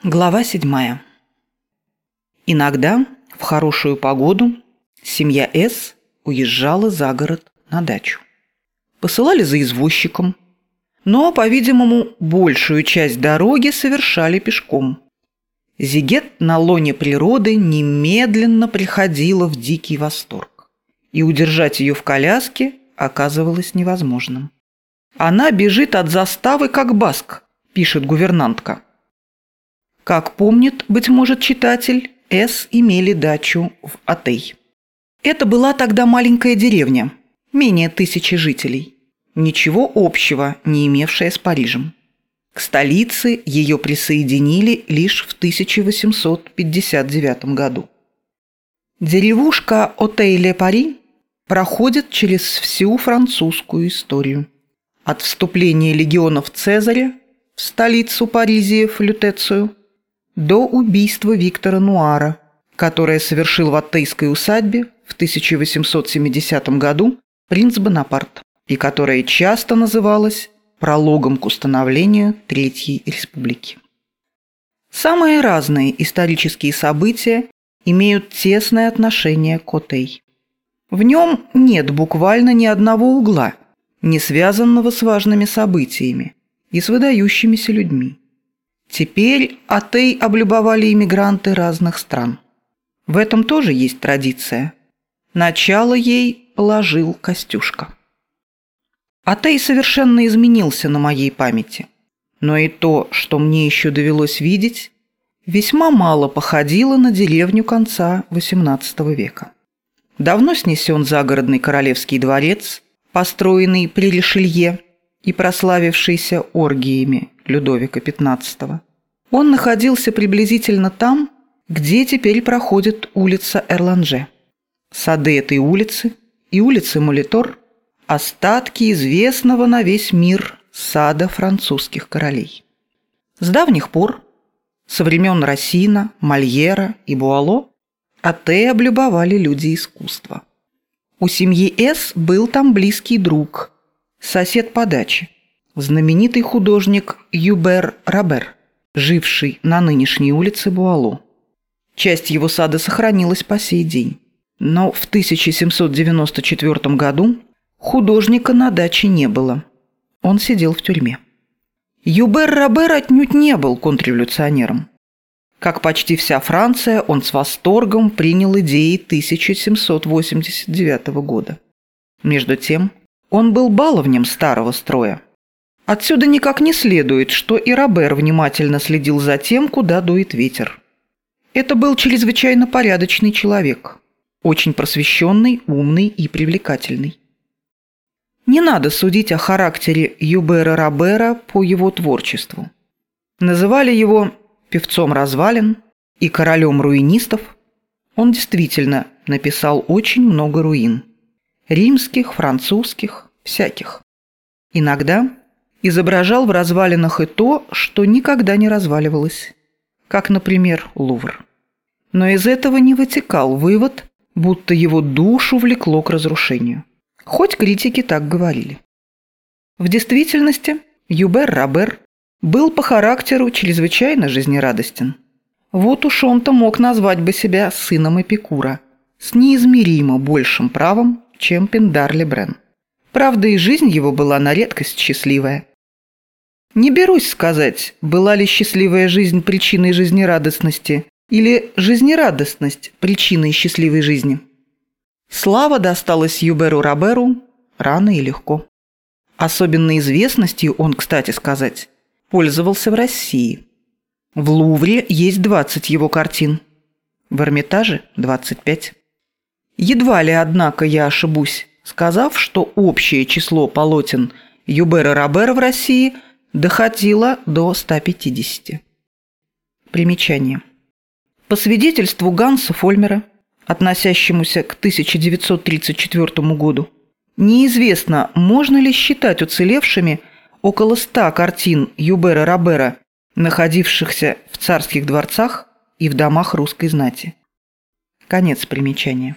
Глава 7. Иногда в хорошую погоду семья С уезжала за город на дачу. Посылали за извозчиком, но, по-видимому, большую часть дороги совершали пешком. Зигет на лоне природы немедленно приходила в дикий восторг, и удержать ее в коляске оказывалось невозможным. «Она бежит от заставы, как баск», – пишет гувернантка. Как помнит, быть может, читатель, С имели дачу в Атей. Это была тогда маленькая деревня, менее 1000 жителей, ничего общего не имевшая с Парижем. К столице ее присоединили лишь в 1859 году. Деревушка Отей-ле-Пари проходит через всю французскую историю. От вступления легионов Цезаря в столицу Паризиев Лютецию до убийства Виктора Нуара, которое совершил в Оттейской усадьбе в 1870 году принц Бонапарт, и которое часто называлось прологом к установлению Третьей Республики. Самые разные исторические события имеют тесное отношение к Отей. В нем нет буквально ни одного угла, не связанного с важными событиями и с выдающимися людьми. Теперь Атей облюбовали иммигранты разных стран. В этом тоже есть традиция. Начало ей положил Костюшка. Атей совершенно изменился на моей памяти. Но и то, что мне еще довелось видеть, весьма мало походило на деревню конца XVIII века. Давно снесен загородный королевский дворец, построенный при Ришелье и прославившийся оргиями Людовика XV. Он находился приблизительно там, где теперь проходит улица Эрланже. Сады этой улицы и улицы Молитор – остатки известного на весь мир сада французских королей. С давних пор, со времен Рассина, Мольера и Буало, Атей облюбовали люди искусства. У семьи С был там близкий друг, сосед по даче, знаменитый художник Юбер Робер, живший на нынешней улице Буало. Часть его сада сохранилась по сей день. Но в 1794 году художника на даче не было. Он сидел в тюрьме. Юбер Робер отнюдь не был контрреволюционером. Как почти вся Франция, он с восторгом принял идеи 1789 года. Между тем, он был баловнем старого строя. Отсюда никак не следует, что и Робер внимательно следил за тем, куда дует ветер. Это был чрезвычайно порядочный человек, очень просвещенный, умный и привлекательный. Не надо судить о характере Юбера Робера по его творчеству. Называли его певцом развалин и королем руинистов. Он действительно написал очень много руин. Римских, французских, всяких. Иногда изображал в развалинах и то, что никогда не разваливалось, как, например, Лувр. Но из этого не вытекал вывод, будто его душу влекло к разрушению. Хоть критики так говорили. В действительности Юбер Робер был по характеру чрезвычайно жизнерадостен. Вот уж он-то мог назвать бы себя сыном Эпикура, с неизмеримо большим правом, чем Пиндар Лебрен. Правда, и жизнь его была на редкость счастливая. Не берусь сказать, была ли счастливая жизнь причиной жизнерадостности или жизнерадостность причиной счастливой жизни. Слава досталась Юберу Роберу рано и легко. Особенной известностью он, кстати сказать, пользовался в России. В Лувре есть 20 его картин, в Эрмитаже – 25. Едва ли, однако, я ошибусь, сказав, что общее число полотен Юбера Робера в России доходило до 150. Примечание. По свидетельству Ганса Фольмера, относящемуся к 1934 году, неизвестно, можно ли считать уцелевшими около 100 картин Юбера Робера, находившихся в царских дворцах и в домах русской знати. Конец примечания.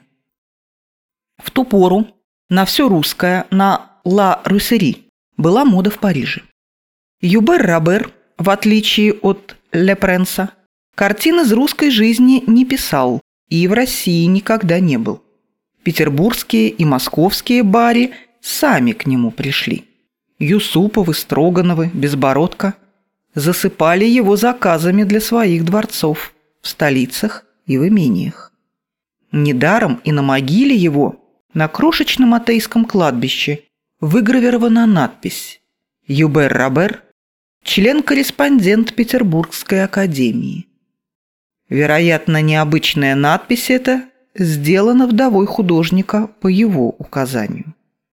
В ту пору на все русское, на «Ла Руссери» была мода в Париже. Юбер Робер, в отличие от Ле Пренса, Картин из русской жизни не писал и в России никогда не был. Петербургские и московские бари сами к нему пришли. Юсуповы, Строгановы, Безбородко засыпали его заказами для своих дворцов в столицах и в имениях. Недаром и на могиле его, на крошечном атейском кладбище, выгравирована надпись «Юбер Робер, член-корреспондент Петербургской академии». Вероятно, необычная надпись эта сделана вдовой художника по его указанию.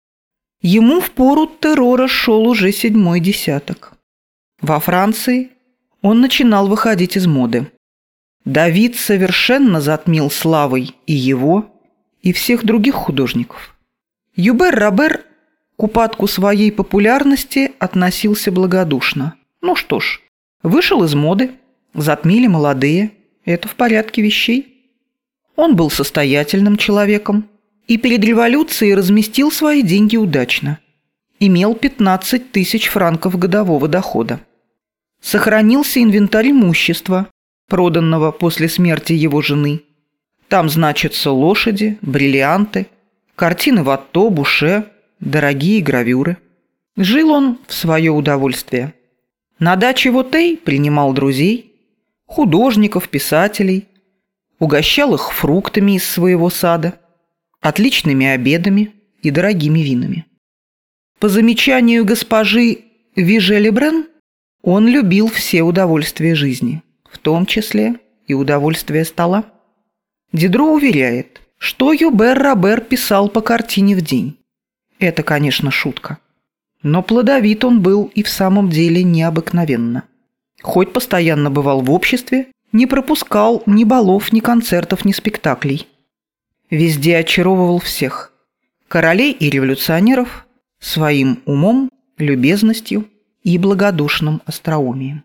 Ему впору террора шел уже 7-й десяток. Во Франции он начинал выходить из моды. Давид совершенно затмил славой и его, и всех других художников. Юбер Робер к упадку своей популярности относился благодушно. Ну что ж, вышел из моды, затмили молодые, это в порядке вещей. Он был состоятельным человеком и перед революцией разместил свои деньги удачно. Имел 15 тысяч франков годового дохода. Сохранился инвентарь имущества, проданного после смерти его жены. Там значатся лошади, бриллианты, картины Ватто, Буше, дорогие гравюры. Жил он в свое удовольствие. На даче в Отей принимал друзей, художников, писателей, угощал их фруктами из своего сада, отличными обедами и дорогими винами. По замечанию госпожи Виже-Лебрен, он любил все удовольствия жизни, в том числе и удовольствие стола. Дидро уверяет, что Юбер Робер писал по картине в день. Это, конечно, шутка. Но плодовит он был и в самом деле необыкновенно. Хоть постоянно бывал в обществе, не пропускал ни балов, ни концертов, ни спектаклей. Везде очаровывал всех – королей и революционеров – своим умом, любезностью и благодушным остроумием.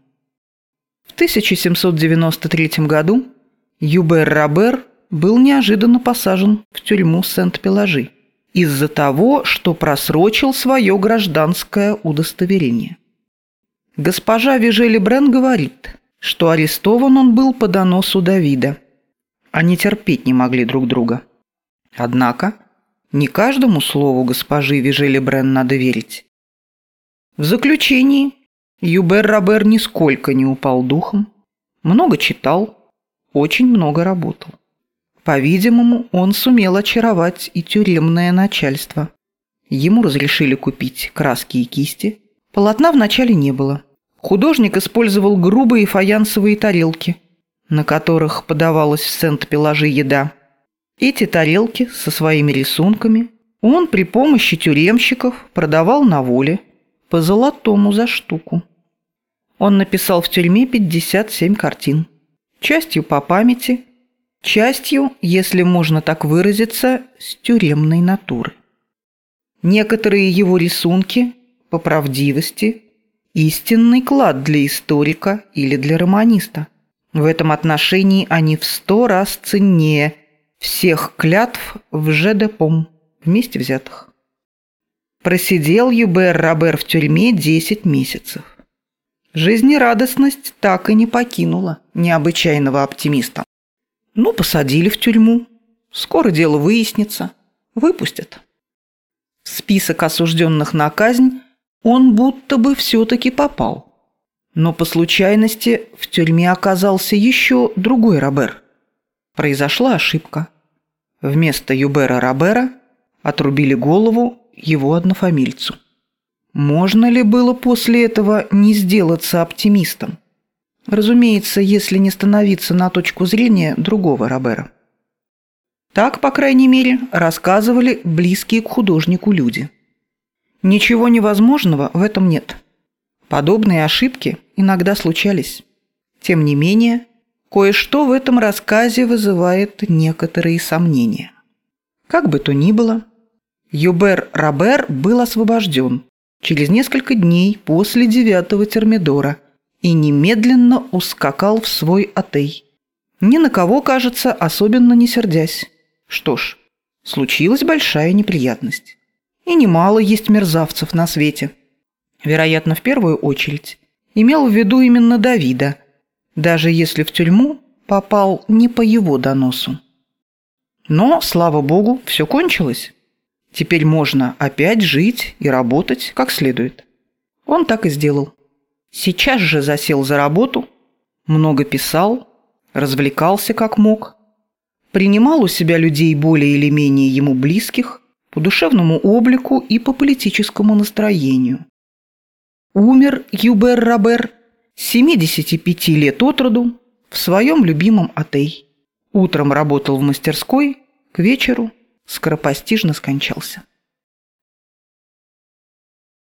В 1793 году Юбер Робер был неожиданно посажен в тюрьму Сент-Пеложи из-за того, что просрочил свое гражданское удостоверение. Госпожа Виже-Лебрен говорит, что арестован он был по доносу Давида. Они терпеть не могли друг друга. Однако не каждому слову госпожи Виже-Лебрен надо верить. В заключении Юбер Робер нисколько не упал духом, много читал, очень много работал. По-видимому, он сумел очаровать и тюремное начальство. Ему разрешили купить краски и кисти. Полотна вначале не было. Художник использовал грубые фаянсовые тарелки, на которых подавалась в Сент-Пеложи еда. Эти тарелки со своими рисунками он при помощи тюремщиков продавал на воле по золотому за штуку. Он написал в тюрьме 57 картин. Частью по памяти, частью, если можно так выразиться, с тюремной натуры. Некоторые его рисунки, по правдивости, истинный клад для историка или для романиста. В этом отношении они в 100 раз ценнее всех клятв в Жедепом вместе взятых. Просидел Юбер Робер в тюрьме 10 месяцев. Жизнерадостность так и не покинула необычайного оптимиста. Ну, посадили в тюрьму. Скоро дело выяснится. Выпустят. В список осужденных на казнь он будто бы все-таки попал. Но по случайности в тюрьме оказался еще другой Робер. Произошла ошибка. Вместо Юбера Робера отрубили голову его однофамильцу. Можно ли было после этого не сделаться оптимистом? Разумеется, если не становиться на точку зрения другого Робера. Так, по крайней мере, рассказывали близкие к художнику люди. Ничего невозможного в этом нет. Подобные ошибки иногда случались. Тем не менее, кое-что в этом рассказе вызывает некоторые сомнения. Как бы то ни было, Юбер Робер был освобожден через несколько дней после 9-го термидора и немедленно ускакал в свой Отей, ни на кого, кажется, особенно не сердясь. Что ж, случилась большая неприятность. И немало есть мерзавцев на свете. Вероятно, в первую очередь имел в виду именно Давида, даже если в тюрьму попал не по его доносу. Но, слава богу, все кончилось. Теперь можно опять жить и работать как следует. Он так и сделал. Сейчас же засел за работу, много писал, развлекался как мог, принимал у себя людей более или менее ему близких по душевному облику и по политическому настроению. Умер Юбер Робер 75 лет от роду в своем любимом Атей. Утром работал в мастерской, к вечеру скоропостижно скончался.